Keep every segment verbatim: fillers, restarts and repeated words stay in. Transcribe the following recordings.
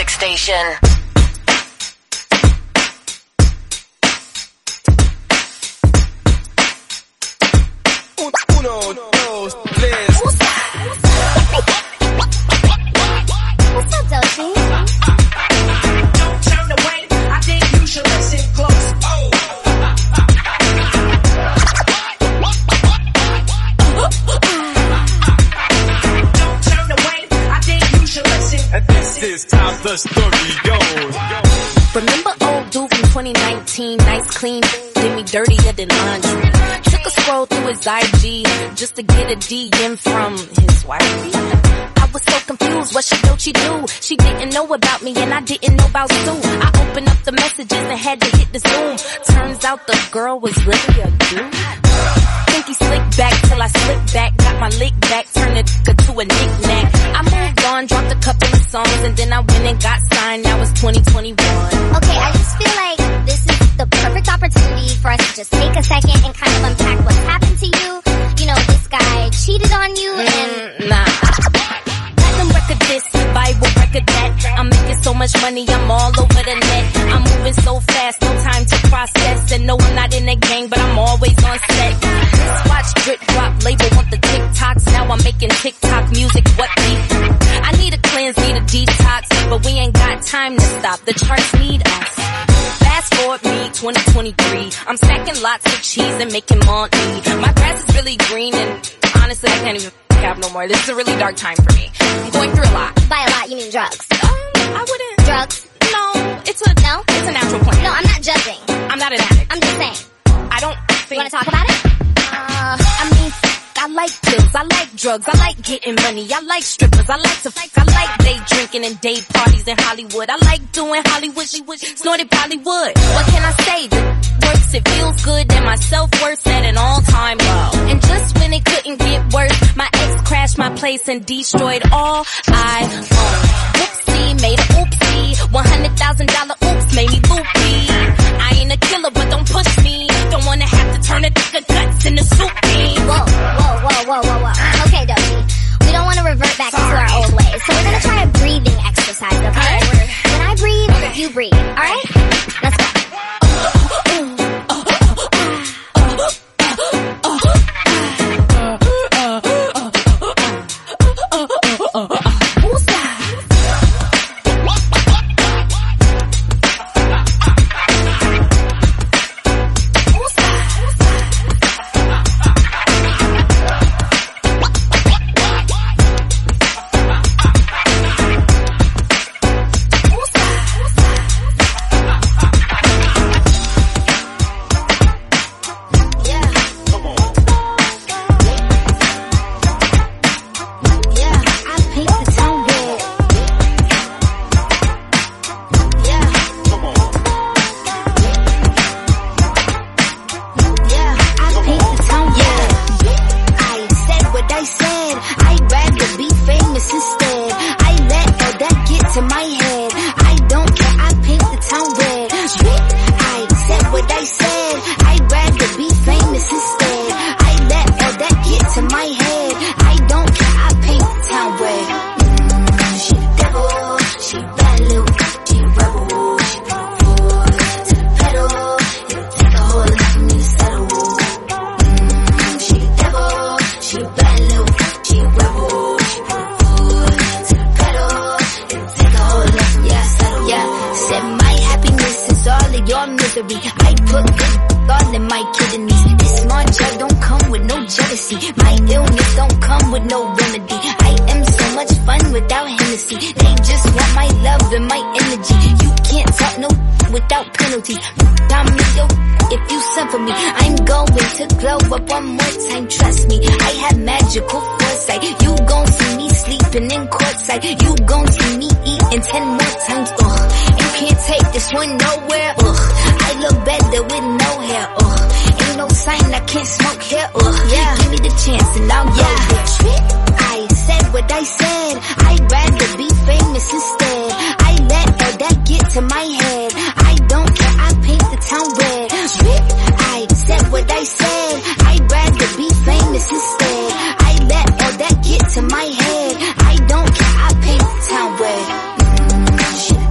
music station. Uno, dos, tres. What's up, Doshi? Don't turn away. I think you should listen close. Oh. Don't turn away. I think you should listen. And this is how the story goes. Remember old dude from twenty nineteen, nice clean, did me dirtier than laundry. Took a scroll through his I G just to get a D M from his wife. I was so confused, what she do, she do? She didn't know about me and I didn't know about Sue. I opened up the messages and had to hit the zoom. Turns out the girl was really a dude. Think he slicked back till I slipped back, got my lick back, turned it to a knick-knack. I moved on, dropped a couple of songs, and then I went and got signed. Now it's twenty twenty-one. Okay, I just feel like this is the perfect opportunity for us to just take a second and kind of unpack what's happened to you. You know, this guy cheated on you and... Mm, nah. Platinum record this, Bible record that. I'm making so much money, I'm all over the net. I'm moving so fast, no time to process. And no, I'm not in the gang, but I'm always on set. Just watch drip drop, label want the TikToks. Now I'm making TikTok music, what the? I need a cleanse, need a detox, but we ain't got time to stop. The charts need us. Fast forward me, twenty twenty-three. I'm stacking lots of cheese and making money. My grass is really green and honestly I can't even have no more. This is a really dark time for me. I'm going through a lot. By a lot, you mean drugs? Um, I wouldn't. Drugs? No, it's a No? It's a natural point. No, I'm not judging. I'm not an addict. I'm just saying. I don't think. You wanna talk about it? Uh, I mean, I like pills, I like drugs, I like getting money, I like strippers, I like to fuck, I like day drinking and day parties in Hollywood. I like doing Hollywood, snorted Bollywood. What can I say? The works, it feels good, and my self-worth's at an all-time low. And just when it couldn't get worse, my ex crashed my place and destroyed all I own. Whoopsie, made a oopsie, one hundred thousand dollar oops made me loopy. I ain't a killer, but don't push me. Don't wanna have to turn a thicker guts into soup bean. Whoa, whoa, whoa, whoa, whoa, whoa. Okay, Doshi. We don't want to revert back into our old ways, so we're gonna try a breathing exercise, okay? Alright. When I breathe, you breathe, alright? Let's go. To my head, I don't care, I paint the town red. Mm, she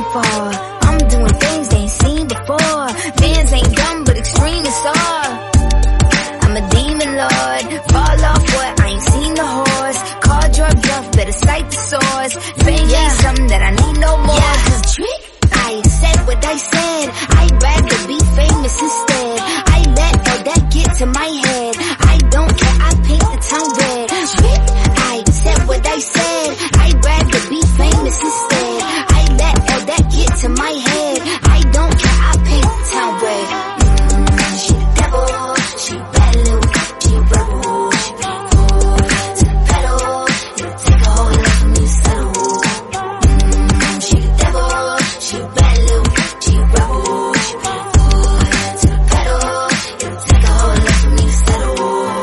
far. I'm doing things they ain't seen before. Bands ain't dumb, but extreme is all. I'm a demon lord. Fall off what? I ain't seen the horse. Call drug bluff, better cite the source. Fame yeah. ain't something that I need no more. Yeah, cause trick, I said what I said. I'd rather be famous instead. I let all that get to my head. I don't care, I paint the town red. Trick, I said what I said. I'd rather be famous instead. I let all that get to my head. I don't care, I paint the town red. Mm, she the devil, she bad little, she a rebel. She be cool to the pedal. It'll take a whole lot for me to settle. Mm, she the devil, she a bad little, she a rebel. She be cool to the pedal. It'll take a whole lot for me to settle.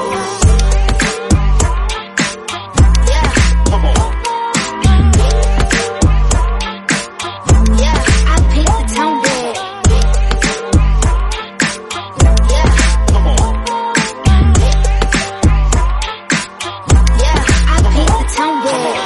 Yeah. Come on. Yeah, I paint the town red. Yeah. Come on. Yeah, I paint the town red.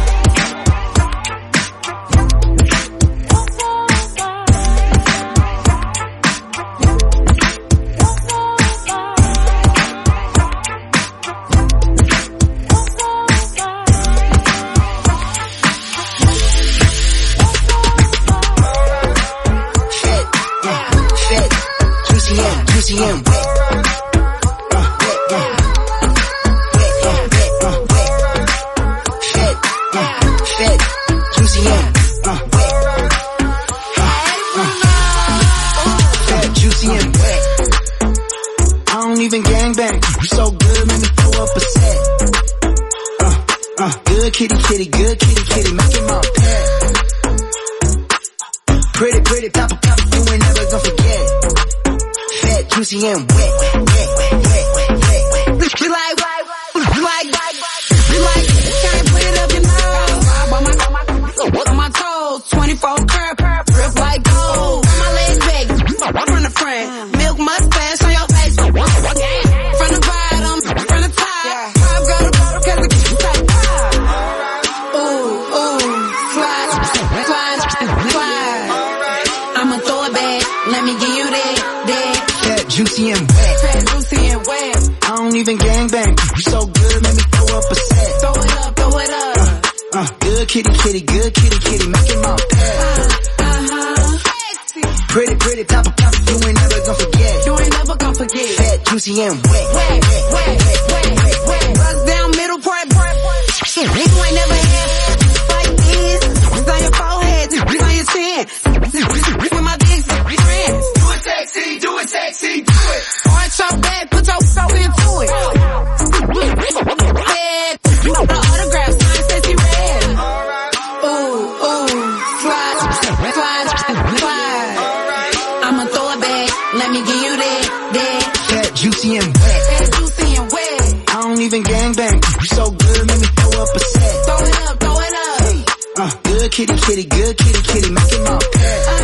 Fed, juicy and juicy and wet. Uh, wet, wet. Wet, uh, wet, uh, wet. Fed, uh, fed, juicy and uh, wet. Uh, uh. Fed, juicy and wet. I don't even gangbang. You so good, make me throw up a set. Uh, uh, good kitty, kitty, good kitty, kitty, make it my pet. Pretty, pretty, pop, pop, you ain't never gonna forget. Fat, juicy, and wet, wet, wet, wet, wet, wet, wet. We like, we like, we like, we like, can't put it up your nose. On my, on my toes, twenty-four curve, grip like gold. On my legs back, from the front, milk mustache on your face. From the bottom, from the top, pop girl to bottom, cause the kitchen like pop. Ooh, ooh, slide, slide, slide. I'ma throw it back, let me give you that, that. Fat, juicy and wet. Fat, juicy and wet. I don't even gangbang. You so good, make me throw up a set. Throw it up, throw it up. Uh, uh, good kitty, kitty, good kitty, kitty, make it my pet. Uh, uh-huh. Pretty, pretty, top of top, you ain't never gonna forget. You ain't never gonna forget. Fat, juicy and wet. Wet, wet, wet, wet, wet, wet. Bust down middle part, part, part. You ain't never had like this. It's on your forehead, it's on your chin. With my dick, friends. Do it sexy, do it sexy, do it. Arch your back, put your soul into it. Head, the autograph, sign sexy red. Ooh, ooh, slide, slide, slide. I'ma throw it back, let me give you that, that. Fat, juicy and wet. Fat, juicy and wet. I don't even gangbang. You so good, make me throw up a set. Throw it up, throw it up. Hey, uh, good kitty, kitty, good kitty, kitty, make it my pet. Uh,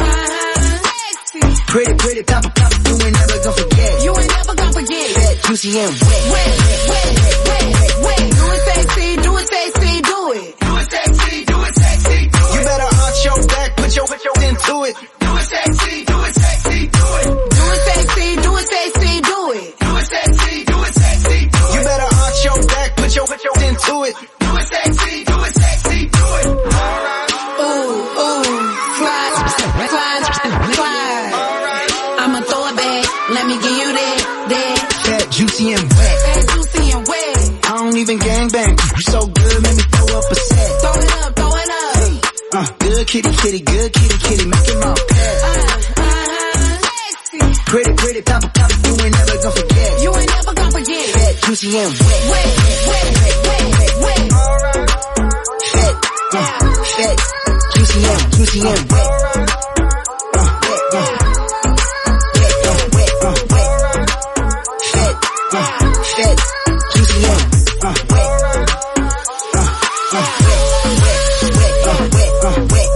Pretty, pretty, pop, pop, you ain't never gonna forget. You ain't never gonna forget. Fat, juicy, and wet. Wet, wet, wet, wet, wet. Do it sexy, do it sexy, do it. Do it sexy, do it sexy, do it. You better arch your back, put your, put your into it. Do it sexy, do it sexy, do it. Do it sexy, do it sexy, do it. Do it sexy, do it sexy, do it. You better arch your back, put your, put your into it. Do it sexy, do it sexy, do it. Alright. Ooh, ooh, slide, slide, slide. I'ma throw it back, let me give you that, that. Fat, juicy and wet. Fat, juicy and wet. I don't even gangbang. You so good, make me throw up a set. Throw it up, throw it up. Hey, uh, good kitty, kitty, good kitty, kitty, make it my pet. Uh, uh, sexy. Pretty, pretty, pop, pop, you ain't never gonna forget. You ain't never gonna forget. Fat, juicy and wet. Wet, wet, wet, wet, wet. Alright. Fat, uh, fat, juicy and, juicy and wet. Uh, wet, wet. Fat, juicy and uh, wet. Uh, uh, wet, wet, wet, uh, wet, uh, wet.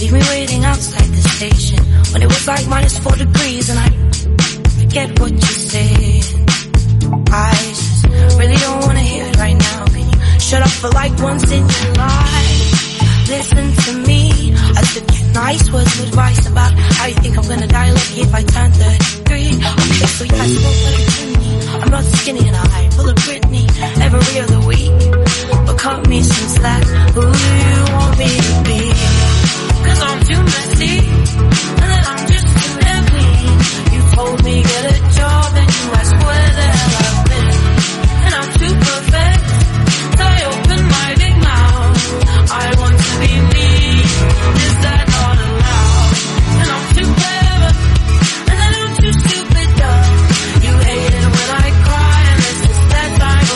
leave me waiting outside the station when it was like minus four degrees and I forget what you said. I just really don't wanna hear it right now. Can you shut up for like once in your life? Listen to me. I took your nice words of advice about how you think I'm gonna die lucky if I turn thirty-three. Okay, so yeah, I suppose that it's in me. I'm not skinny and I full of Britney every other week. But cut me some slack. Who do you want me to be? Cause I'm too messy, and then I'm just too heavy. You told me get a job and you asked where the hell I've been. And I'm too perfect, so I open my big mouth. I want to be me, is that not allowed? And I'm too clever, and then I'm too stupid, dumb. You hate it when I cry, and it's just that time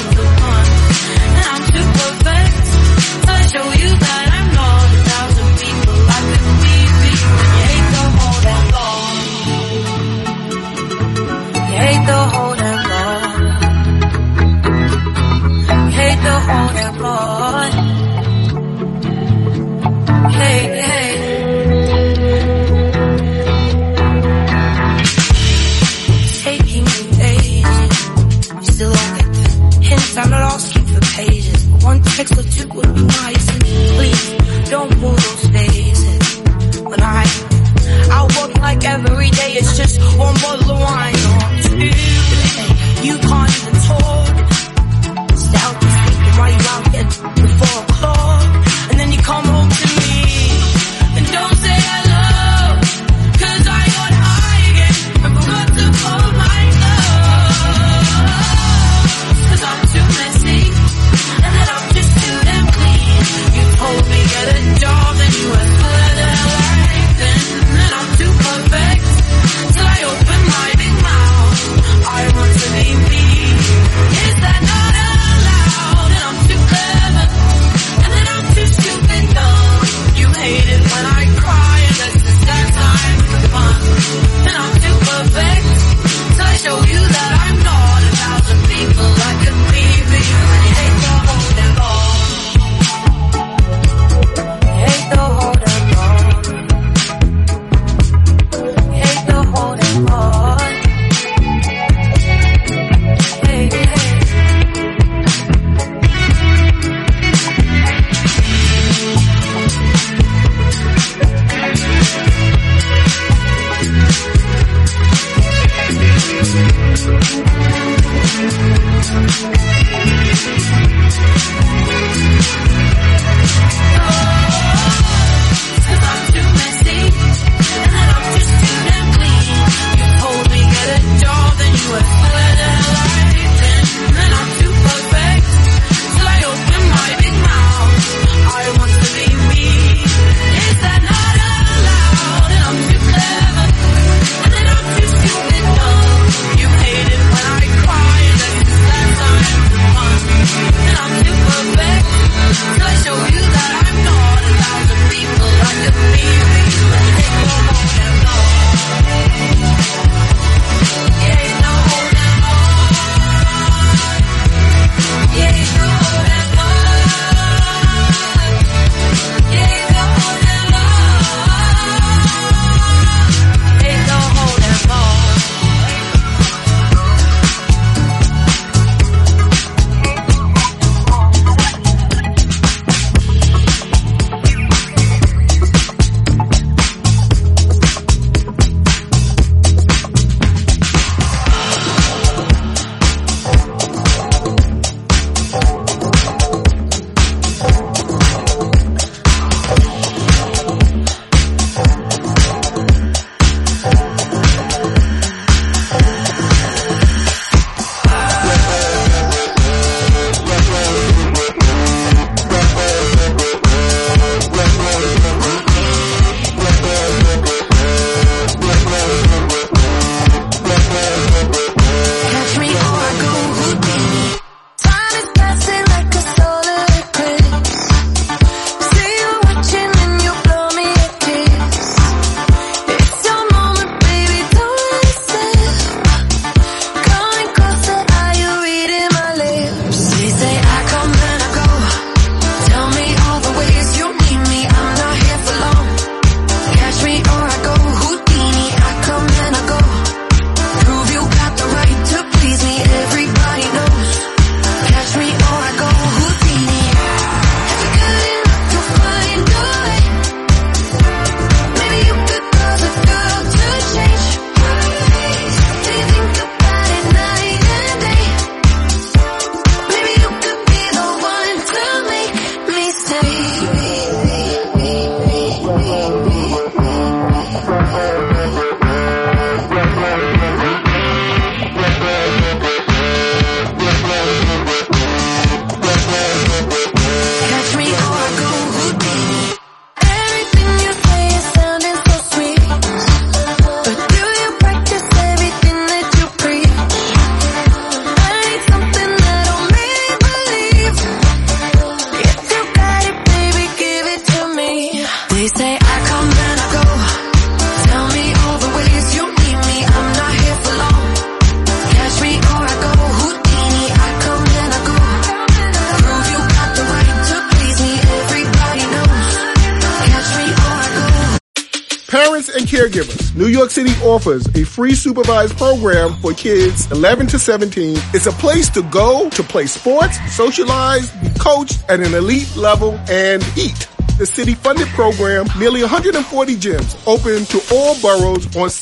Parents and caregivers, New York City offers a free supervised program for kids eleven to seventeen. It's a place to go to play sports, socialize, be coached at an elite level, and eat. The city-funded program, nearly one hundred forty gyms, open to all boroughs on